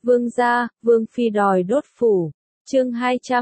Vương gia, Vương Phi đòi đốt phủ. Chương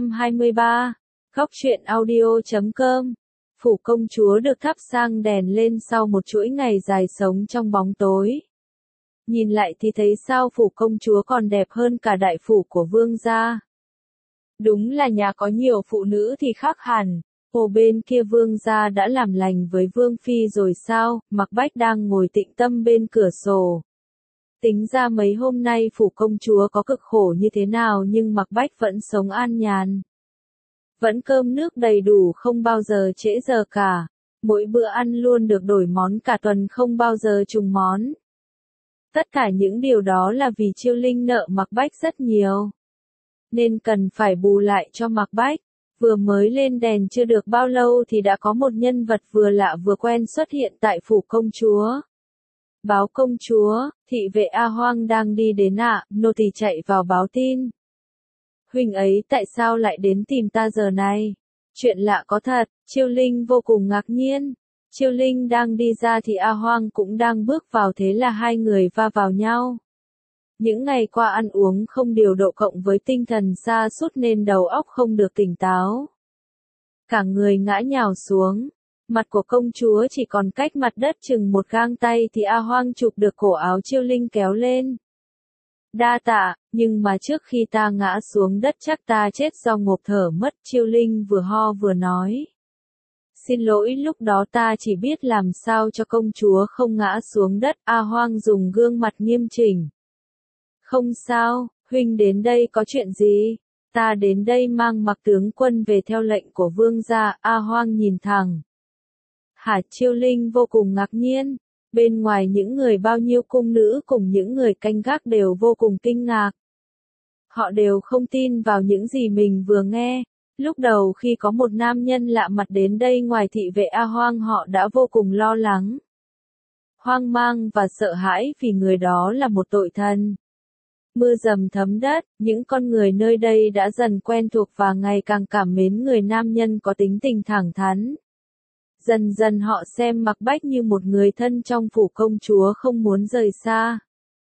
223. Góc truyện audio.com. Phủ công chúa được thắp sang đèn lên sau một chuỗi ngày dài sống trong bóng tối. Nhìn lại thì thấy sao phủ công chúa còn đẹp hơn cả đại phủ của vương gia. Đúng là nhà có nhiều phụ nữ thì khác hẳn. Ồ, bên kia vương gia đã làm lành với Vương Phi rồi sao? Mạc Bách đang ngồi tĩnh tâm bên cửa sổ. Tính ra mấy hôm nay phủ công chúa có cực khổ như thế nào nhưng Mạc Bách vẫn sống an nhàn. Vẫn cơm nước đầy đủ, không bao giờ trễ giờ cả. Mỗi bữa ăn luôn được đổi món, cả tuần không bao giờ trùng món. Tất cả những điều đó là vì Chiêu Linh nợ Mạc Bách rất nhiều, nên cần phải bù lại cho Mạc Bách. Vừa mới lên đèn chưa được bao lâu thì đã có một nhân vật vừa lạ vừa quen xuất hiện tại phủ công chúa. Báo công chúa, thị vệ A Hoang đang đi đến ạ. Nô tỳ chạy vào báo tin. Huynh ấy tại sao lại đến tìm ta giờ này? Chuyện lạ có thật. Chiêu Linh vô cùng ngạc nhiên. Chiêu Linh đang đi ra thì A Hoang cũng đang bước vào, thế là hai người va vào nhau. Những ngày qua ăn uống không điều độ cộng với tinh thần sa sút nên đầu óc không được tỉnh táo. Cả người ngã nhào xuống. Mặt của công chúa chỉ còn cách mặt đất chừng một gang tay thì A Hoang chụp được cổ áo Chiêu Linh kéo lên. Đa tạ, nhưng mà trước khi ta ngã xuống đất chắc ta chết do ngộp thở mất. Chiêu Linh vừa ho vừa nói. Xin lỗi, lúc đó ta chỉ biết làm sao cho công chúa không ngã xuống đất. A Hoang dùng gương mặt nghiêm chỉnh. Không sao, huynh đến đây có chuyện gì? Ta đến đây mang Mạc tướng quân về theo lệnh của vương gia. A Hoang nhìn thẳng. Hả? Chiêu Linh vô cùng ngạc nhiên. Bên ngoài những người bao nhiêu cung nữ cùng những người canh gác đều vô cùng kinh ngạc. Họ đều không tin vào những gì mình vừa nghe. Lúc đầu khi có một nam nhân lạ mặt đến đây ngoài thị vệ A Hoang, họ đã vô cùng lo lắng, hoang mang và sợ hãi vì người đó là một tội thần. Mưa dầm thấm đất, những con người nơi đây đã dần quen thuộc và ngày càng cảm mến người nam nhân có tính tình thẳng thắn. Dần dần họ xem Mạc Bách như một người thân trong phủ công chúa, không muốn rời xa.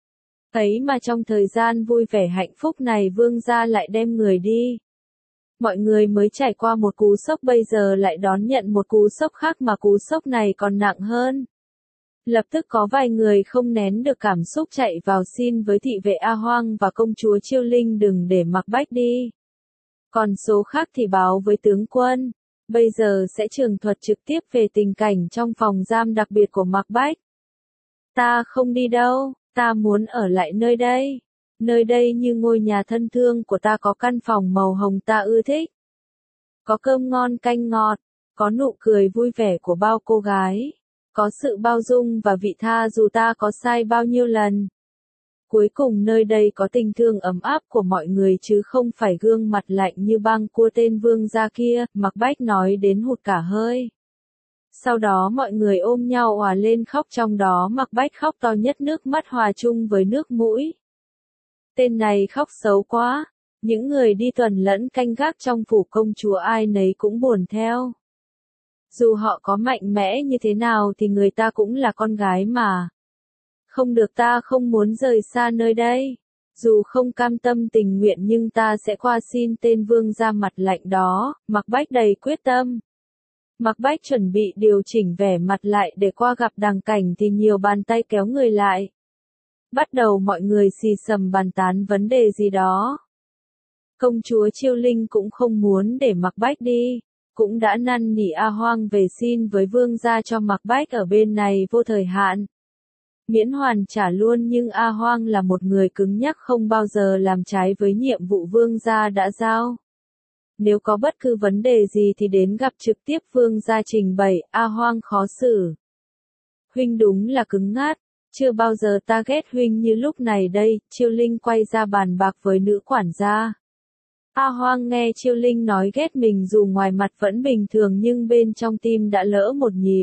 Ấy mà trong thời gian vui vẻ hạnh phúc này vương gia lại đem người đi. Mọi người mới trải qua một cú sốc, bây giờ lại đón nhận một cú sốc khác mà cú sốc này còn nặng hơn. Lập tức có vài người không nén được cảm xúc chạy vào xin với thị vệ A Hoang và công chúa Chiêu Linh đừng để Mạc Bách đi. Còn số khác thì báo với tướng quân. Bây giờ sẽ tường thuật trực tiếp về tình cảnh trong phòng giam đặc biệt của Mạc Bách. Ta không đi đâu, ta muốn ở lại nơi đây. Nơi đây như ngôi nhà thân thương của ta, có căn phòng màu hồng ta ưa thích. Có cơm ngon canh ngọt, có nụ cười vui vẻ của bao cô gái. Có sự bao dung và vị tha dù ta có sai bao nhiêu lần. Cuối cùng nơi đây có tình thương ấm áp của mọi người chứ không phải gương mặt lạnh như băng của tên vương gia kia. Mạc Bách nói đến hụt cả hơi. Sau đó mọi người ôm nhau òa lên khóc, trong đó Mạc Bách khóc to nhất, nước mắt hòa chung với nước mũi. Tên này khóc xấu quá. Những người đi tuần lẫn canh gác trong phủ công chúa ai nấy cũng buồn theo. Dù họ có mạnh mẽ như thế nào thì người ta cũng là con gái mà. Không được, ta không muốn rời xa nơi đây. Dù không cam tâm tình nguyện nhưng ta sẽ qua xin. Tên vương ra mặt lạnh đó. Mạc Bách đầy quyết tâm. Mạc Bách chuẩn bị điều chỉnh vẻ mặt lại để qua gặp Đằng Cảnh thì nhiều bàn tay kéo người lại. Bắt đầu mọi người xì xầm bàn tán vấn đề gì đó. Công chúa Chiêu Linh cũng không muốn để Mạc Bách đi. Cũng đã năn nỉ A Hoang về xin với vương gia cho Mạc Bách ở bên này vô thời hạn. Miễn hoàn trả luôn, nhưng A Hoang là một người cứng nhắc, không bao giờ làm trái với nhiệm vụ vương gia đã giao. Nếu có bất cứ vấn đề gì thì đến gặp trực tiếp vương gia trình bày. A Hoang khó xử. Huynh đúng là cứng ngát. Chưa bao giờ ta ghét huynh như lúc này đây. Chiêu Linh quay ra bàn bạc với nữ quản gia. A Hoang nghe Chiêu Linh nói ghét mình dù ngoài mặt vẫn bình thường nhưng bên trong tim đã lỡ một nhịp.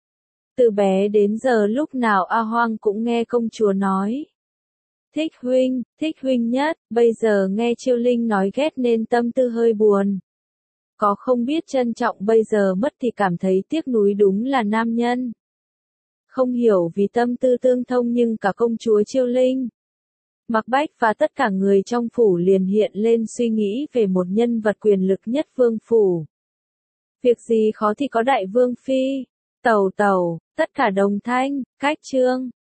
Từ bé đến giờ lúc nào A Hoang cũng nghe công chúa nói. Thích huynh nhất, bây giờ nghe Chiêu Linh nói ghét nên tâm tư hơi buồn. Có không biết trân trọng, bây giờ mất thì cảm thấy tiếc nuối, đúng là nam nhân. Không hiểu vì tâm tư tương thông nhưng cả công chúa Chiêu Linh Mạc Bách và tất cả người trong phủ liền hiện lên suy nghĩ về một nhân vật quyền lực nhất vương phủ. Việc gì khó thì có đại vương phi. Tẩu tẩu, tất cả đồng thanh, cách chương.